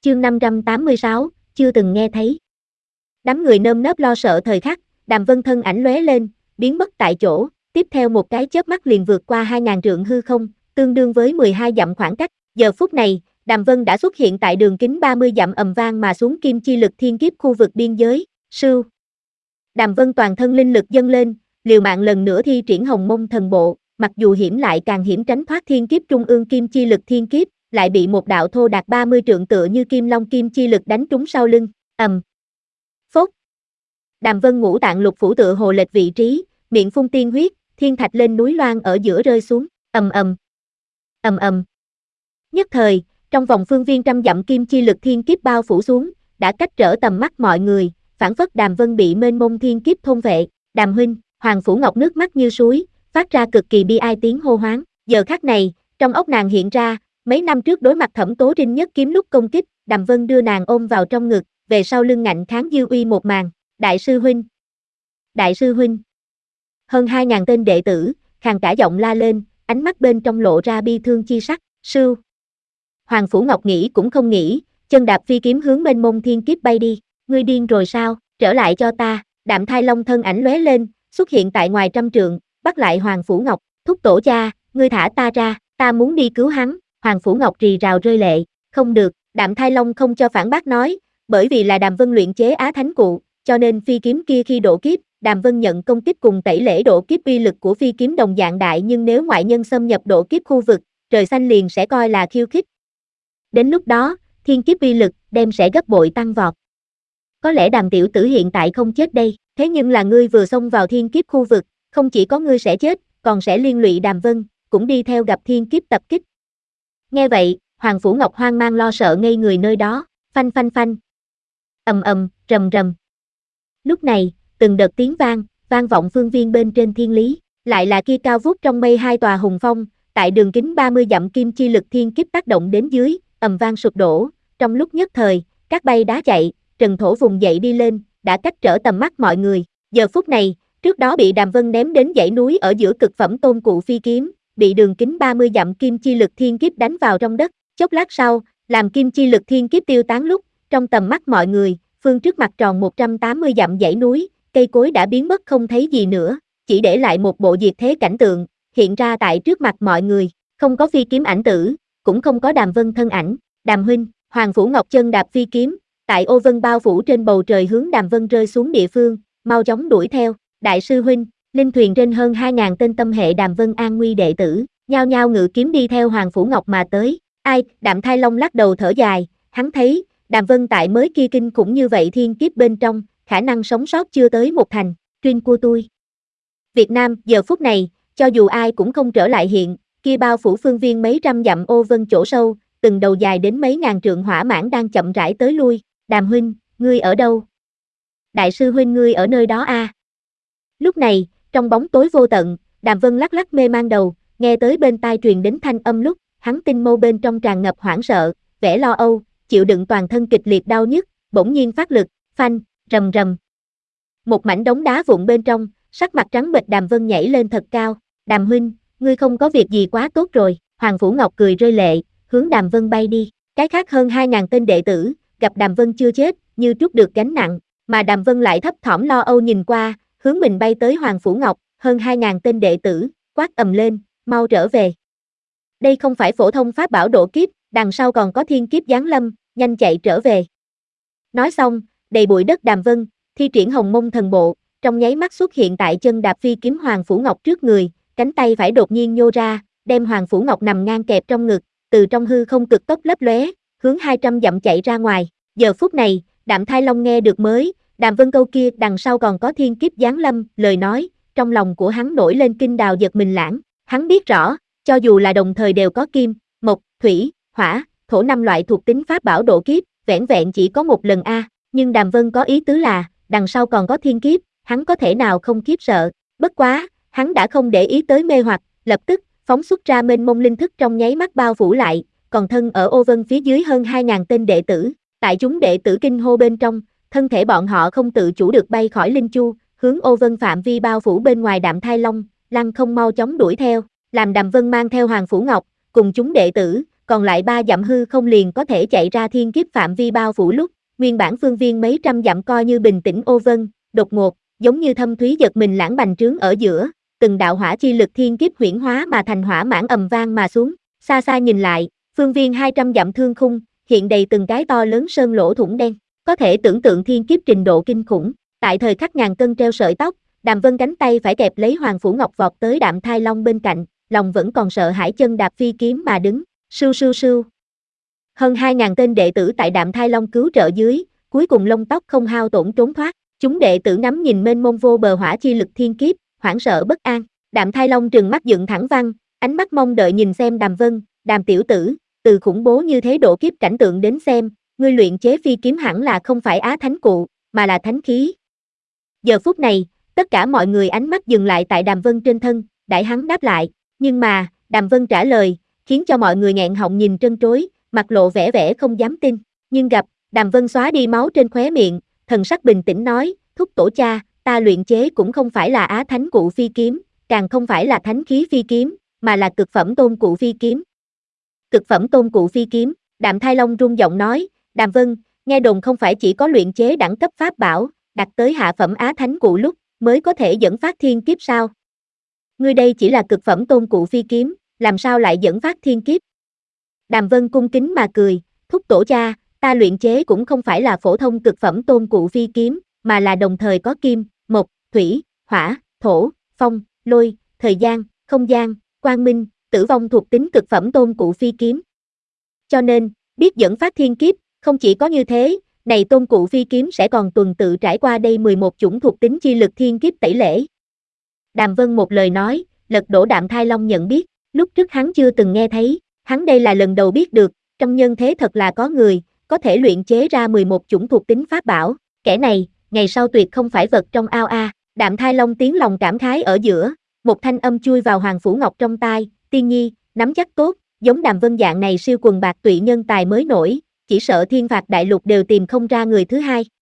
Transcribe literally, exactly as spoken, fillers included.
Chương năm trăm tám mươi sáu, chưa từng nghe thấy. Đám người nơm nớp lo sợ thời khắc, Đàm Vân thân ảnh lóe lên, biến mất tại chỗ, tiếp theo một cái chớp mắt liền vượt qua hai ngàn trượng hư không, tương đương với mười hai dặm khoảng cách. Giờ phút này, Đàm Vân đã xuất hiện tại đường kính ba mươi dặm ầm vang mà xuống kim chi lực thiên kiếp khu vực biên giới. Sưu. Đàm Vân toàn thân linh lực dâng lên, liều mạng lần nữa thi triển Hồng Mông Thần Bộ, mặc dù hiểm lại càng hiểm tránh thoát thiên kiếp trung ương kim chi lực thiên kiếp, lại bị một đạo thô đạt ba mươi trượng tựa như kim long kim chi lực đánh trúng sau lưng. Ầm. Phốt. Đàm Vân ngũ tạng lục phủ tựa hồ lệch vị trí, miệng phun tiên huyết, thiên thạch lên núi loan ở giữa rơi xuống. Ầm ầm. Ầm ầm. Nhất thời, trong vòng phương viên trăm dặm kim chi lực thiên kiếp bao phủ xuống, đã cách trở tầm mắt mọi người, phảng phất Đàm Vân bị mênh mông thiên kiếp thôn vệ. Đàm huynh, Hoàng Phủ Ngọc nước mắt như suối, phát ra cực kỳ bi ai tiếng hô hoáng. Giờ khắc này, trong óc nàng hiện ra, mấy năm trước đối mặt Thẩm Tố Trinh nhất kiếm lúc công kích, Đàm Vân đưa nàng ôm vào trong ngực, về sau lưng ngạnh kháng dư uy một màn. Đại sư huynh, đại sư huynh. Hơn hai ngàn tên đệ tử, khàn cả giọng la lên, ánh mắt bên trong lộ ra bi thương chi sắc. Sưu. Hoàng Phủ Ngọc nghĩ cũng không nghĩ, chân đạp phi kiếm hướng mênh mông thiên kiếp bay đi. Ngươi điên rồi sao? Trở lại cho ta. Đạm Thai Long thân ảnh lóe lên, xuất hiện tại ngoài trăm trượng, bắt lại Hoàng Phủ Ngọc. Thúc tổ cha, ngươi thả ta ra, ta muốn đi cứu hắn. Hoàng Phủ Ngọc rì rào rơi lệ. Không được, Đạm Thai Long không cho phản bác nói, bởi vì là Đàm Vân luyện chế Á Thánh Cụ, cho nên phi kiếm kia khi độ kiếp, Đàm Vân nhận công kích cùng tẩy lễ độ kiếp uy lực của phi kiếm đồng dạng đại, nhưng nếu ngoại nhân xâm nhập độ kiếp khu vực, trời xanh liền sẽ coi là khiêu khích. Đến lúc đó, thiên kiếp uy lực đem sẽ gấp bội tăng vọt. Có lẽ Đàm tiểu tử hiện tại không chết đây, thế nhưng là ngươi vừa xông vào thiên kiếp khu vực, không chỉ có ngươi sẽ chết, còn sẽ liên lụy Đàm Vân, cũng đi theo gặp thiên kiếp tập kích. Nghe vậy, Hoàng Phủ Ngọc hoang mang lo sợ ngây người nơi đó, phanh phanh phanh. Ầm ầm, rầm rầm. Lúc này, từng đợt tiếng vang, vang vọng phương viên bên trên thiên lý, lại là kia cao vút trong mây hai tòa hùng phong, tại đường kính ba mươi dặm kim chi lực thiên kiếp tác động đến dưới, ầm vang sụp đổ, trong lúc nhất thời, các bay đá chạy, trần thổ vùng dậy đi lên, đã cách trở tầm mắt mọi người. Giờ phút này, trước đó bị Đàm Vân ném đến dãy núi ở giữa cực phẩm tôn cụ phi kiếm, bị đường kính ba mươi dặm kim chi lực thiên kiếp đánh vào trong đất, chốc lát sau, làm kim chi lực thiên kiếp tiêu tán lúc, trong tầm mắt mọi người, phương trước mặt tròn một trăm tám mươi dặm dãy núi, cây cối đã biến mất không thấy gì nữa, chỉ để lại một bộ diệt thế cảnh tượng, hiện ra tại trước mặt mọi người, không có phi kiếm ảnh tử, cũng không có Đàm Vân thân ảnh. Đàm huynh, Hoàng Phủ Ngọc chân đạp phi kiếm, tại ô vân bao phủ trên bầu trời hướng Đàm Vân rơi xuống địa phương, mau chóng đuổi theo. Đại sư huynh, linh thuyền trên hơn hai ngàn tên tâm hệ Đàm Vân an nguy đệ tử, nhao nhao ngự kiếm đi theo Hoàng Phủ Ngọc mà tới. Ai? Đạm Thai Long lắc đầu thở dài, hắn thấy, Đàm Vân tại mới kia kinh khủng như vậy thiên kiếp bên trong, khả năng sống sót chưa tới một thành. Chuyên của tôi. Việt Nam, giờ phút này, cho dù ai cũng không trở lại hiện, kia bao phủ phương viên mấy trăm dặm ô vân chỗ sâu, từng đầu dài đến mấy ngàn trượng hỏa mãn đang chậm rãi tới lui. Đàm huynh, ngươi ở đâu? Đại sư huynh ngươi ở nơi đó a. À? Lúc này, trong bóng tối vô tận, Đàm Vân lắc lắc mê man đầu, nghe tới bên tai truyền đến thanh âm lúc, hắn tinh mâu bên trong tràn ngập hoảng sợ, vẻ lo âu, chịu đựng toàn thân kịch liệt đau nhức, bỗng nhiên phát lực, phanh, rầm rầm. Một mảnh đống đá vụn bên trong, sắc mặt trắng bệch Đàm Vân nhảy lên thật cao. Đàm huynh, ngươi không có việc gì quá tốt rồi. Hoàng Phủ Ngọc cười rơi lệ, hướng Đàm Vân bay đi. Cái khác hơn hai ngàn tên đệ tử, gặp Đàm Vân chưa chết, như trút được gánh nặng, mà Đàm Vân lại thấp thỏm lo âu nhìn qua, hướng mình bay tới Hoàng Phủ Ngọc, hơn hai ngàn tên đệ tử, quát ầm lên, mau trở về. Đây không phải phổ thông pháp bảo độ kiếp, đằng sau còn có thiên kiếp giáng lâm, nhanh chạy trở về. Nói xong, đầy bụi đất Đàm Vân, thi triển Hồng Mông Thần Bộ, trong nháy mắt xuất hiện tại chân đạp phi kiếm Hoàng Phủ Ngọc trước người, cánh tay phải đột nhiên nhô ra, đem Hoàng Phủ Ngọc nằm ngang kẹp trong ngực, từ trong hư không cực tốc lấp lóe, hướng hai trăm dặm chạy ra ngoài. Giờ phút này, Đạm Thai Long nghe được mới, Đàm Vân câu kia đằng sau còn có thiên kiếp giáng lâm, lời nói, trong lòng của hắn nổi lên kinh đào giật mình lãng. Hắn biết rõ, cho dù là đồng thời đều có kim, mộc, thủy, hỏa, thổ năm loại thuộc tính pháp bảo độ kiếp, vẻn vẹn chỉ có một lần a, nhưng Đàm Vân có ý tứ là, đằng sau còn có thiên kiếp, hắn có thể nào không kiếp sợ. Bất quá, hắn đã không để ý tới mê hoặc, lập tức phóng xuất ra mênh mông linh thức trong nháy mắt bao phủ lại, còn thân ở ô vân phía dưới hơn hai ngàn tên đệ tử, tại chúng đệ tử kinh hô bên trong, thân thể bọn họ không tự chủ được bay khỏi linh chu, hướng ô vân phạm vi bao phủ bên ngoài Đạm Thai Long, lăng không mau chóng đuổi theo, làm Đàm Vân mang theo Hoàng Phủ Ngọc, cùng chúng đệ tử, còn lại ba dặm hư không liền có thể chạy ra thiên kiếp phạm vi bao phủ lúc, nguyên bản phương viên mấy trăm dặm coi như bình tĩnh ô vân, đột ngột, giống như thâm thúy giật mình lãng bành trướng ở giữa, từng đạo hỏa chi lực thiên kiếp huyễn hóa mà thành hỏa mãn ầm vang mà xuống, xa xa nhìn lại, phương viên hai trăm dặm thương khung, hiện đầy từng cái to lớn sơn lỗ thủng đen, có thể tưởng tượng thiên kiếp trình độ kinh khủng, tại thời khắc ngàn cân treo sợi tóc, Đàm Vân cánh tay phải kẹp lấy Hoàng Phủ Ngọc vọt tới Đạm Thai Long bên cạnh, lòng vẫn còn sợ hãi chân đạp phi kiếm mà đứng, sưu sưu sưu. Hơn hai ngàn tên đệ tử tại Đạm Thai Long cứu trợ dưới, cuối cùng lông tóc không hao tổn trốn thoát, chúng đệ tử ngắm nhìn mênh mông vô bờ hỏa chi lực thiên kiếp, hoảng sợ bất an, Đạm Thai Long trừng mắt dựng thẳng văng, ánh mắt mong đợi nhìn xem Đàm Vân, Đàm tiểu tử, từ khủng bố như thế độ kiếp cảnh tượng đến xem, ngươi luyện chế phi kiếm hẳn là không phải á thánh cụ, mà là thánh khí. Giờ phút này, tất cả mọi người ánh mắt dừng lại tại Đàm Vân trên thân, đãi hắn đáp lại, nhưng mà, Đàm Vân trả lời, khiến cho mọi người nghẹn họng nhìn trân trối, mặt lộ vẻ vẻ không dám tin, nhưng gặp, Đàm Vân xóa đi máu trên khóe miệng, thần sắc bình tĩnh nói, thúc tổ cha, ta luyện chế cũng không phải là á thánh cụ phi kiếm, càng không phải là thánh khí phi kiếm, mà là cực phẩm tôn cụ phi kiếm. Cực phẩm tôn cụ phi kiếm, Đạm Thai Long rung giọng nói, Đàm Vân, nghe đồn không phải chỉ có luyện chế đẳng cấp pháp bảo, đặt tới hạ phẩm á thánh cụ lúc, mới có thể dẫn phát thiên kiếp sao? Ngươi đây chỉ là cực phẩm tôn cụ phi kiếm, làm sao lại dẫn phát thiên kiếp? Đàm Vân cung kính mà cười, thúc tổ cha, ta luyện chế cũng không phải là phổ thông cực phẩm tôn cụ phi kiếm, mà là đồng thời có kim, mộc, thủy, hỏa, thổ, phong, lôi, thời gian, không gian, quang minh, tử vong thuộc tính cực phẩm tôn cụ phi kiếm. Cho nên, biết dẫn phát thiên kiếp, không chỉ có như thế, này tôn cụ phi kiếm sẽ còn tuần tự trải qua đây mười một chủng thuộc tính chi lực thiên kiếp tẩy lễ. Đàm Vân một lời nói, lật đổ Đạm Thai Long nhận biết, lúc trước hắn chưa từng nghe thấy, hắn đây là lần đầu biết được, trong nhân thế thật là có người, có thể luyện chế ra mười một chủng thuộc tính pháp bảo, kẻ này, ngày sau tuyệt không phải vật trong ao a. Đạm Thai Long tiếng lòng cảm khái ở giữa, một thanh âm chui vào Hoàng Phủ Ngọc trong tai, tiên nhi, nắm chắc tốt, giống Đàm Vân dạng này siêu quần bạc tụy nhân tài mới nổi, chỉ sợ thiên phạt đại lục đều tìm không ra người thứ hai.